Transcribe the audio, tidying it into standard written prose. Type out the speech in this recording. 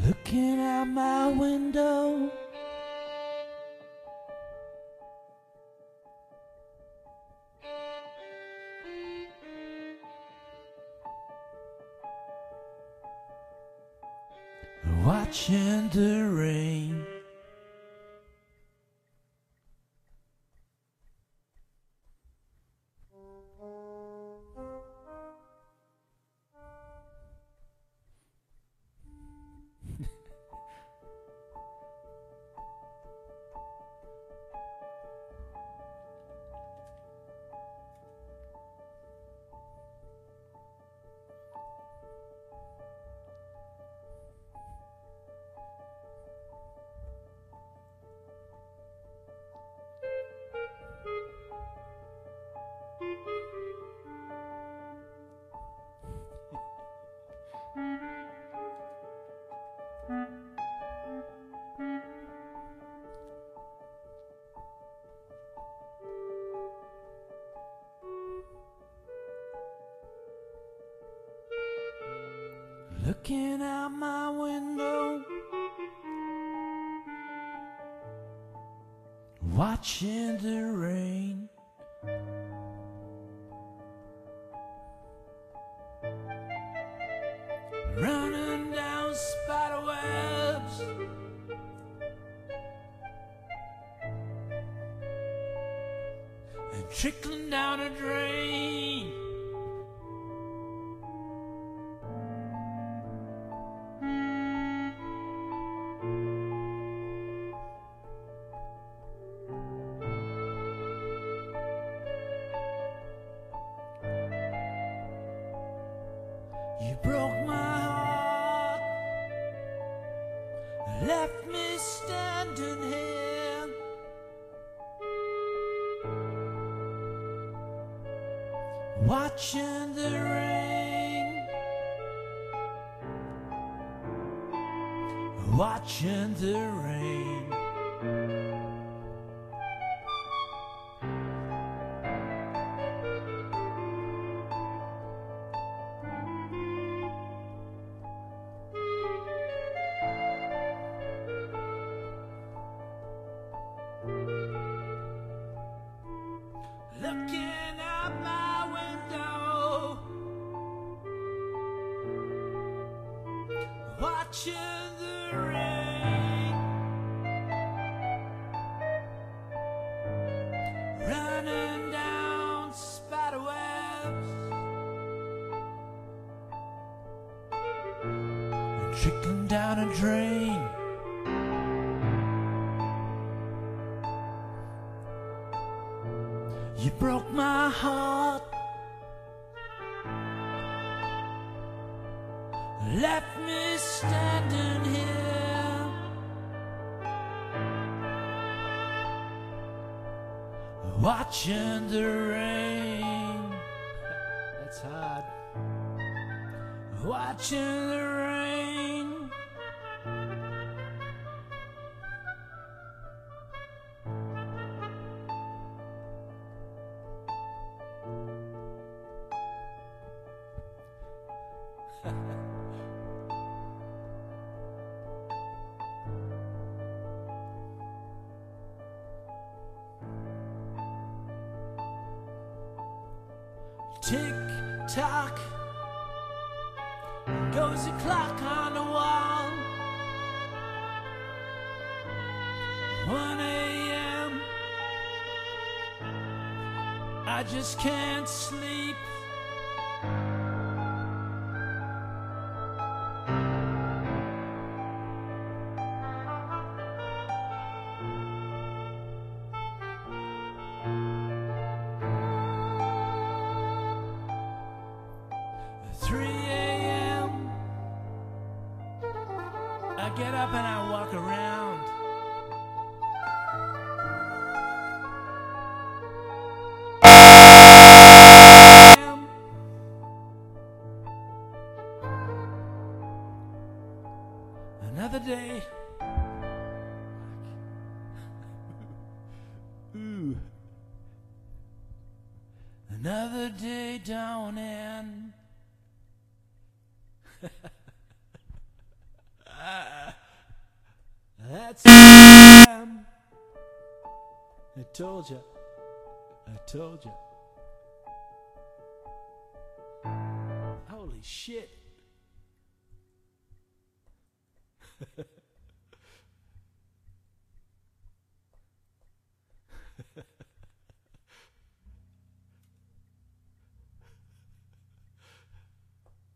Looking out my window, watching the rain. Looking out my window, watching the rain. Running down spider webs, and trickling down a drain. You broke my heart, left me standing here, watching the rain, watching the rain. Looking out my window, watching the rain, running down spider webs, and trickling down a drain. You broke my heart, left me standing here, watching the rain. That's hard. Watching the rain. Tick tock, goes the clock on the wall. 1 a.m. I just can't sleep. I get up and I walk around. Another day. Ooh. Another day down and That's I told you. I told you. Holy shit.